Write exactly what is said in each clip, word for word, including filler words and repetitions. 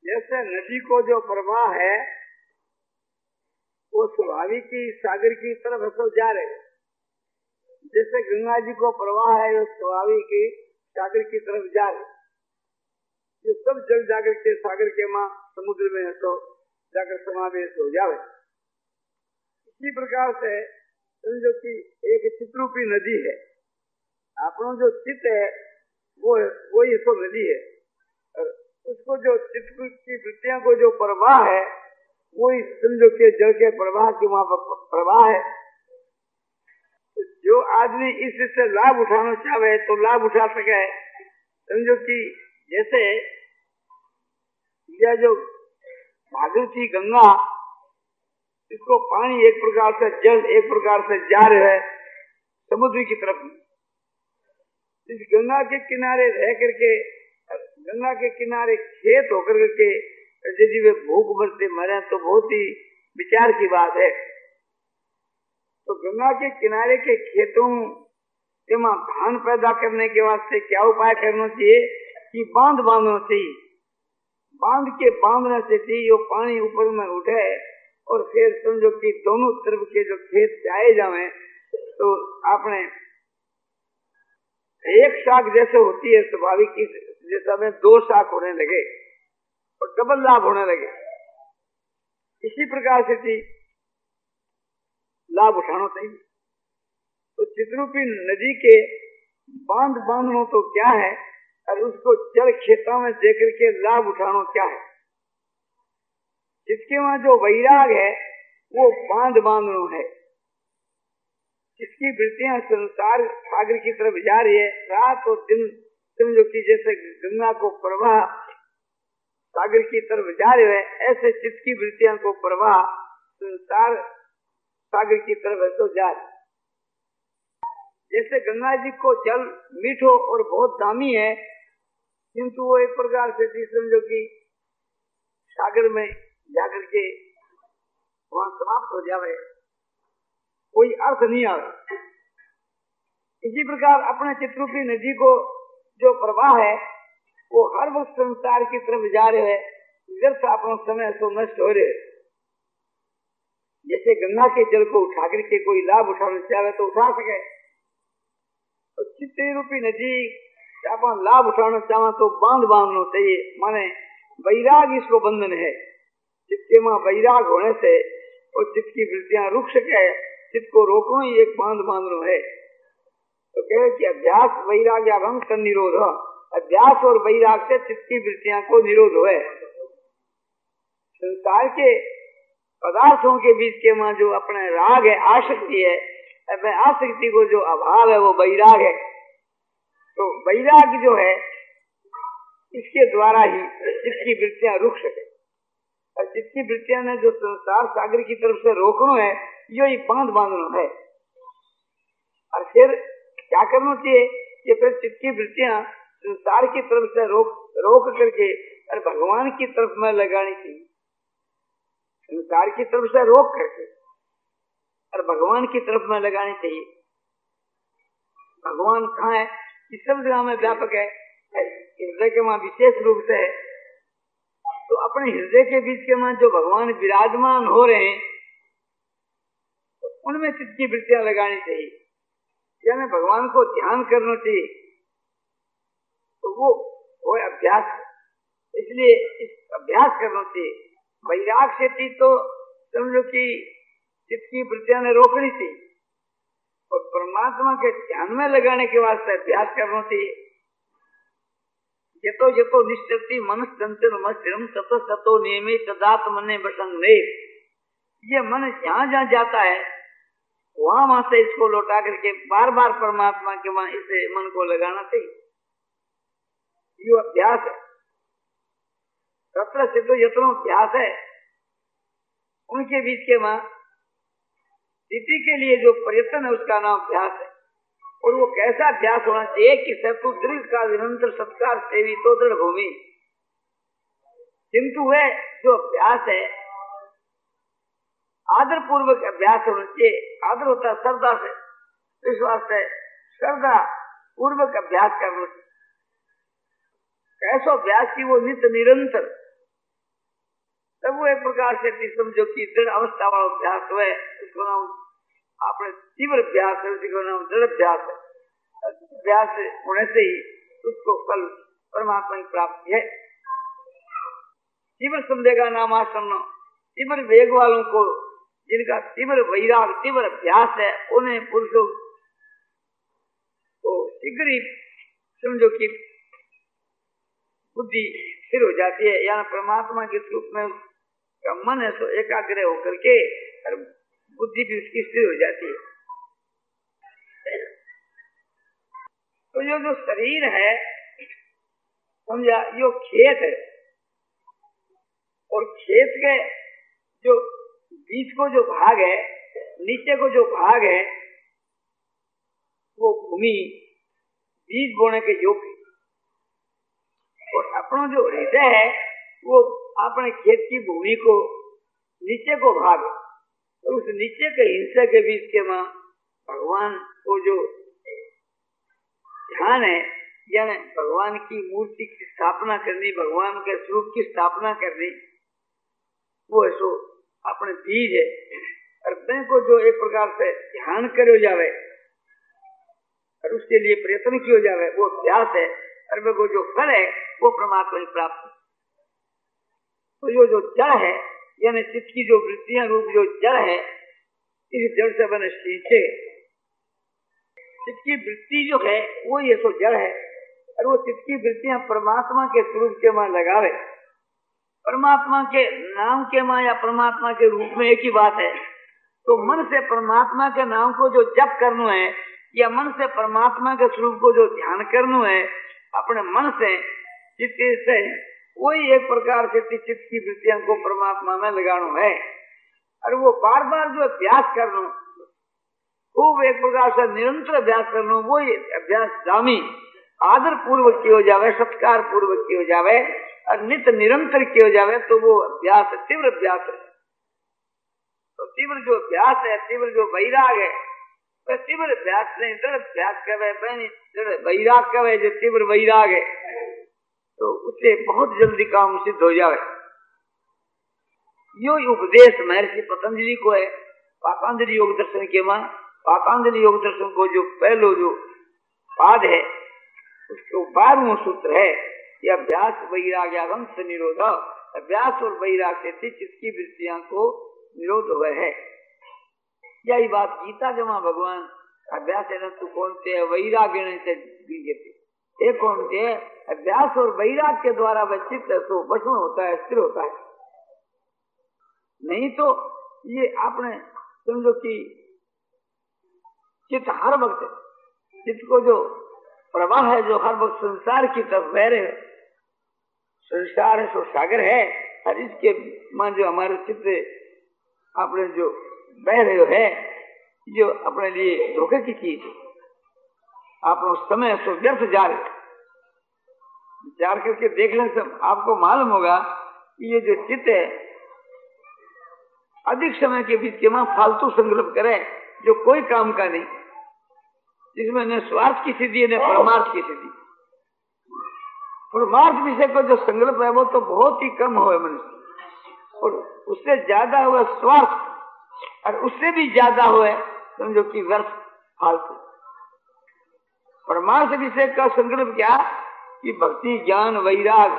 जैसे नदी को जो प्रवाह है वो स्वाभाविक ही सागर की तरफ तो जा रहे, जैसे गंगा जी को प्रवाह है वो स्वाभाविक ही सागर की तरफ जा रहे। ये सब जल जाकर के सागर के माँ समुद्र में है तो जाकर समावेश हो जावे। इसी प्रकार से समझो कि एक चित्रूपी नदी है, अपना जो चित्त है वो वो ही तो नदी है, और उसको जो चित्त की वृत्तियां को जो प्रवाह है वही समझो कि जल के प्रवाह की वहां पर प्रवाह है। तो जो आदमी इससे लाभ उठाना चाहे तो लाभ उठा सके। समझो कि जैसे यह जो भागीरथी गंगा, इसको पानी एक प्रकार से जल एक प्रकार से जा रहा है समुद्र की तरफ। इस गंगा के किनारे रह करके, गंगा के किनारे खेत होकर के यदि वे भूख मरते मरे तो बहुत ही विचार की बात है। तो गंगा के किनारे के खेतों के मां धान पैदा करने के वास्ते क्या उपाय करना चाहिए कि बांध बांधना चाहिए। बांध के बांधने से चाहिए वो पानी ऊपर में उठे और फिर समझो कि दोनों तरफ के जो खेत जाए जाए तो आपने एक शाख जैसे होती है स्वाभाविक जैसा में दो शाख होने लगे और डबल लाभ होने लगे। इसी प्रकार से थी लाभ उठाना चाहिए। तो चित्रूपी नदी के बांध बांधना तो क्या है और उसको जल खेतों में देकर के लाभ उठाना क्या है। जिसके वहां जो वैराग है वो बांध बांधना है। जिसकी वृत्तियां संसार सागर की तरफ जा रही है, रात और दिन समझो कि जैसे गंगा को प्रवाह सागर की तरफ जा रहे है, ऐसे चित्त की वृत्तियां को प्रवाह संसार सागर की तरफ तो जा रहे। जैसे गंगा जी को जल मीठो और बहुत दामी है, किंतु वो एक प्रकार से समझो कि सागर में जाकर के वहां समाप्त हो जावे, कोई अर्थ नहीं आवे। इसी प्रकार अपने चित्रूपी नदी को जो प्रवाह है वो हर वक्त संसार की तरफ जा रहे है, व्यर्थ अपना समय तो नष्ट हो रहे। जैसे गंगा के जल को उठा करके कोई लाभ उठाना चाहे तो उठा सके, तो चित्त रूपी नदी अपन लाभ उठाना चाहे तो बांध बांधना चाहिए। माने वैराग इसको बंधन है। जिसके मां वैराग होने से वो चित्त की वृत्तियां रुक सके, चित्त को रोकना ही एक बांध बांधना है। तो कहे कि अभ्यास वैराग या भंग कर निरोध, अभ्यास और वैराग से चित्त की वृत्तियां को निरोध है। संसार के पदार्थों के बीच के मां जो अपने राग है, आसक्ति है, आसक्ति को जो अभाव है वो वैराग है। तो वैराग जो है इसके द्वारा ही चित्त की वृत्तियां रुक सके। और चित्त की वृत्तियां ने जो संसार सागर की तरफ से रोकना है, यही बांध बांधना है। और फिर क्या करना चाहिए कि फिर चित्त की वृत्तियां संसार की तरफ से रोक रोक करके और भगवान की तरफ में लगानी चाहिए। संसार की तरफ से रोक करके और भगवान की तरफ में लगानी चाहिए। भगवान कहाँ है? इस सब जगह में व्यापक है, हृदय के वहां विशेष रूप से है। तो अपने हृदय के बीच के वहां जो भगवान विराजमान हो रहे हैं तो उनमें चित्त की वृत्तियां लगानी चाहिए, यानी भगवान को ध्यान करना चाहिए। तो वो वो अभ्यास, इसलिए इस अभ्यास करना चाहिए। वैराग से थी तो समझो कि चित्त की वृत्तियां ने रोकनी थी, और परमात्मा के ध्यान में लगाने के वास्ते अभ्यास करना चाहिए। यतो यतो निश्चति मनस चंचल मस्तिरम ततो ततो नियमित तदात्मने बसंगे। ये मन जहाँ जहाँ जाता है वहां वहां से इसको लौटा करके बार बार परमात्मा के वहां इसे मन को लगाना चाहिए। ये अभ्यास है। तत्र से तो यत्नो अभ्यास है, उनके बीच के वहां स्थिति के लिए जो प्रयत्न है उसका नाम अभ्यास है। और वो कैसा अभ्यास होना चाहिए कि सतु दृढ़ का निरंतर सत्कार सेवी तो दृढ़ भूमि। किंतु वह जो अभ्यास है आदर पूर्वक अभ्यास होना चाहिए। आदर होता है श्रद्धा से, इस वास्ते श्रद्धा पूर्वक अभ्यास करना चाहिए। कैसो अभ्यास की वो नित्य निरंतर तब वो एक प्रकार से समझो कि दृढ़ अवस्था वाला अभ्यास हुए, उसको नाम आपने तीव्र अभ्यास है, उसी को नाम दृढ़ अभ्यास है। अभ्यास होने से ही उसको कल परमात्मा की प्राप्ति है। तीव्र संदेगा नाम आसन्न, तीव्र वेग वालों को, जिनका तीव्र वैराग तीव्र अभ्यास है, उन्हें पुरुषों को शीघ्र ही समझो कि बुद्धि स्थिर हो जाती है, या परमात्मा के स्वरूप में का मन है सो एकाग्र होकर के और बुद्धि भी उसकी स्थिर हो जाती है। तो ये जो शरीर है समझा, यो खेत है, और खेत के जो बीच को जो भाग है, नीचे को जो भाग है, वो भूमि बीज बोने के योग्य, और अपना जो हृदय है वो अपने खेत की भूमि को नीचे को भाग, और उस नीचे के हिस्से के बीच के मां भगवान को जो ध्यान है, यानी भगवान की मूर्ति की स्थापना करनी, भगवान के स्वरूप की स्थापना करनी, वो ऐसो अपने बीज है। और मैं को जो एक प्रकार से ध्यान करो जावे और उसके लिए प्रयत्न किया जावे, वो अभ्यास है। और मैं को जो फल है वो परमात्मा की प्राप्ति। तो यो जो जड़ है, यानी चित्त की जो वृत्तियां रूप जो जड़ है, इस जड़ से बने शीशे, चित्त की वृत्ति जो है वो ये सो जड़ है, और वो चित्त की वृत्तियां परमात्मा के स्वरूप के मां लगावे, परमात्मा के नाम के मां या परमात्मा के रूप में एक ही बात है। तो मन से परमात्मा के नाम को जो जप करना है, या मन से परमात्मा के स्वरूप को जो ध्यान करना है, अपने मन से चित्त से वही एक प्रकार से चित्त की वृत्तियों को परमात्मा में लगाना है। और वो बार बार जो अभ्यास करना, खूब एक प्रकार से निरंतर अभ्यास करना, वो अभ्यास दामी आदर पूर्वक किया जावे, सत्कार पूर्वक किया जावे, और नित्य निरंतर किया जावे, तो वो अभ्यास तीव्र अभ्यास है। तो तीव्र जो अभ्यास है, तीव्र जो वैराग है, वह तीव्र अभ्यास नहीं, दृढ़ अभ्यास कहे, वैराग कहे, जो तीव्र वैराग है, तो उससे बहुत जल्दी काम सिद्ध हो जावे। यो उपदेश महर्षि पतंजलि को है पातंजलि योग दर्शन के मां। पातंजलि योग दर्शन को जो पहलो जो पाद है, उसको बारहवां सूत्र है कि अभ्यास वैराग्यावंश निरोध। अभ्यास और वैराग से चित्त की वृत्तियां को निरोध हुए है। यही बात गीता जमा भगवान अभ्यास है तू कौन से वैराग्य से बीजते एक कौन से अभ्यास और वैराग के द्वारा वह चित्त तो वशुण होता है, स्थिर होता है। नहीं तो ये आपने समझो कि चित्त हर वक्त, चित्त को जो प्रवाह है जो हर वक्त संसार की तरफ बह रहे, संसार है सो सागर है, और इसके मान जो हमारे चित्त अपने जो बह रहे है, जो अपने लिए धोखे की चीज है, आप लोग समय सो व्यर्थ जा रहे। विचार करके देख लें सब, आपको मालूम होगा कि ये जो चित्त है अधिक समय के बीच के मां फालतू संकल्प करे जो कोई काम का नहीं, जिसमें न स्वार्थ की सिद्धि न परमार्थ की सिद्धि। परमार्थ विषय को जो संकल्प है वो तो बहुत ही कम हुए मनुष्य, और उससे ज्यादा हुआ स्वार्थ, और उससे भी ज्यादा हुए समझो कि व्यर्थ फालतू। परमार्थ विषय का संकल्प क्या कि भक्ति ज्ञान वैराग,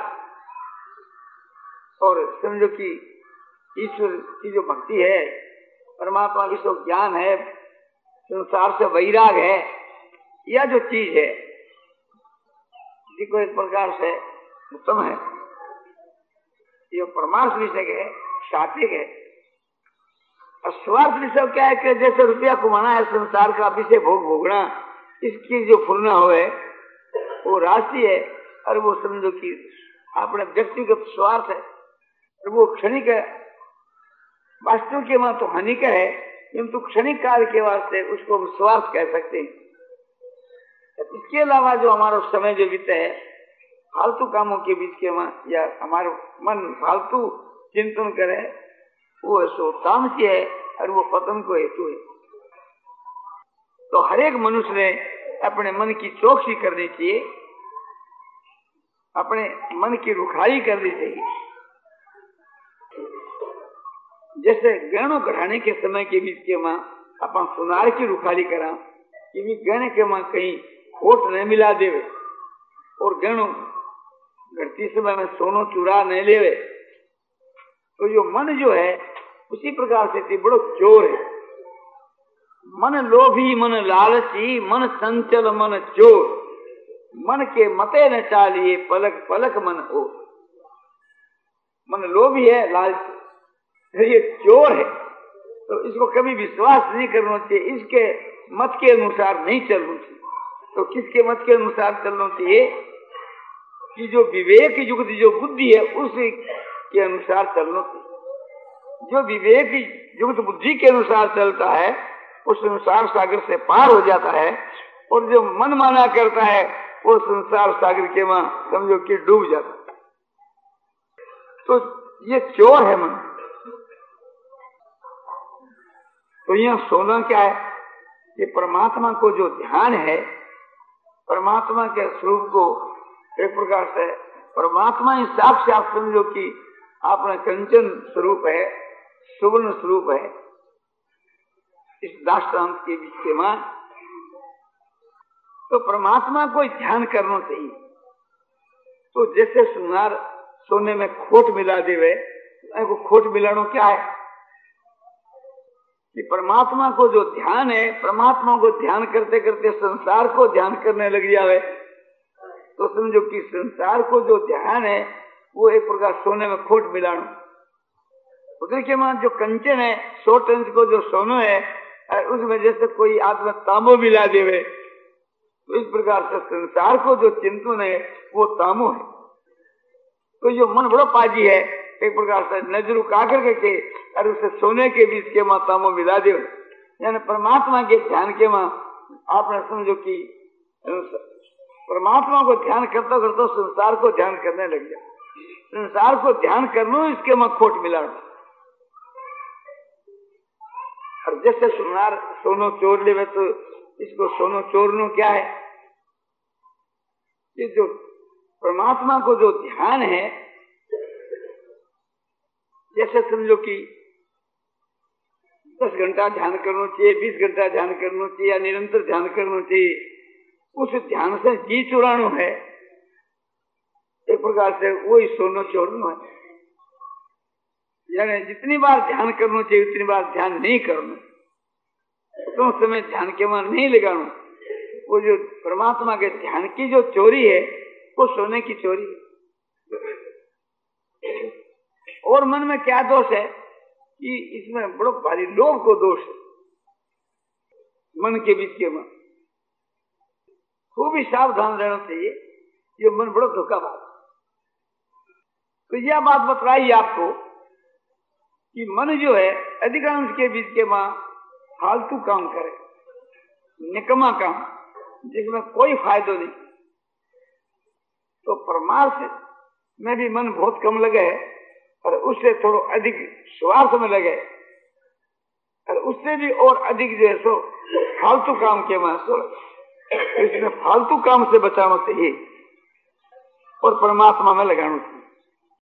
और समझो कि ईश्वर की जो भक्ति है, परमात्मा की जो ज्ञान है, संसार से वैराग है, यह जो चीज है को एक प्रकार से उत्तम है। ये परमार्थ विषय है, सात्विक है। और स्वार्थ विषय क्या है कि जैसे रुपया कमाना है, संसार का विषय भोग भोगना, इसकी जो फुलना हो है वो राशि है, और वो समझो कि अपने व्यक्तिगत स्वार्थ है, और वो क्षणिक है। वास्तव के मां तो हानिक है, किंतु क्षणिक काल के वास्ते उसको हम स्वार्थ कह सकते हैं। इसके अलावा जो हमारा समय जो बीते है फालतू कामों के बीच के मां, या हमारा मन फालतू चिंतन करे, वो सो तामसी है, और वो पतन को हेतु है। तो हर एक मनुष्य ने अपने मन की चौकसी करनी चाहिए, अपने मन की रुखाई करनी चाहिए। जैसे गहनों कढ़ाने के समय के बीच के मां अपन सुनार की रुखाली करा कि भी गहने के मां कहीं खोट नहीं मिला देवे और गहनों घटती समय में सोनो चुरा नहीं लेवे। तो जो मन जो है उसी प्रकार से बड़ो चोर है। मन लोभी मन लालची मन चंचल मन चोर, मन के मते न चालिए पलक पलक मन ओ। मन लोभी है, लालची, ये चोर है, तो इसको कभी विश्वास नहीं करना चाहिए, इसके मत के अनुसार नहीं चलना चाहिए। तो किसके मत के अनुसार चलना चाहिए कि जो विवेक युक्त जो बुद्धि है उसी के अनुसार चलना चाहिए। जो विवेक युक्त बुद्धि के अनुसार चलता है वो संसार सागर से पार हो जाता है, और जो मन माना करता है वो संसार सागर के में समझो कि डूब जाता है। तो ये चोर है मन। तो यह सोना क्या है कि परमात्मा को जो ध्यान है, परमात्मा के स्वरूप को एक प्रकार से परमात्मा ही साक्षात समझो कि अपना कंचन स्वरूप है, सुवर्ण स्वरूप है, इस दाष्टान्त के बीच के मान। तो परमात्मा को ध्यान करना चाहिए। तो जैसे सुनार सोने में खोट मिला देवे, को खोट मिलानो क्या है कि परमात्मा को जो ध्यान है, परमात्मा को ध्यान करते करते संसार को ध्यान करने लग जावे, तो समझो कि संसार को जो ध्यान है वो एक प्रकार सोने में खोट मिलानो। उधर के मान जो कंचन है, सौ टन को जो सोनो है, उसमें जैसे कोई आत्मा तांबो मिला देवे, तो इस प्रकार से संसार को जो चिंतन है वो तांबो है। तो जो मन बड़ो पाजी है, एक प्रकार से नजर उका करके के और उसे सोने के बीच के मां तांबो मिला दे, यानी परमात्मा के ध्यान के मां आपने समझो कि परमात्मा को ध्यान करते करते संसार को ध्यान करने लग जाए। संसार को ध्यान करनो इसके मां खोट मिला। और जैसे सुनार सोनो चोर लेवे, तो इसको सोनो चोरनो क्या है कि जो परमात्मा को जो ध्यान है, जैसे समझो कि दस घंटा ध्यान करना चाहिए, बीस घंटा ध्यान करना चाहिए या निरंतर ध्यान करना चाहिए, उस ध्यान से जी चुरानो है, एक प्रकार से वही सोनो चोरनो है। यानी जितनी बार ध्यान करना चाहिए उतनी बार ध्यान नहीं करना, तो समय ध्यान के मन नहीं लगाना। वो जो परमात्मा के ध्यान की जो चोरी है वो सोने की चोरी है। और मन में क्या दोष है कि इसमें बड़ो भारी लोभ को दोष है। मन के बीच के मन खूब ही सावधान रहना चाहिए, ये मन बड़ो धोखा बात। तो यह बात बतलाई आपको कि मन जो है अधिकांश के बीच के मां फालतू काम करे, निकम्मा काम, जिसमें कोई फायदा नहीं। तो परमार्थ में भी मन बहुत कम लगे और उससे थोड़ा अधिक स्वार्थ में लगे, और उससे भी और अधिक जो है सो फालतू काम के मां सो, इसमें फालतू काम से बचाना चाहिए और परमात्मा में लगाना चाहिए।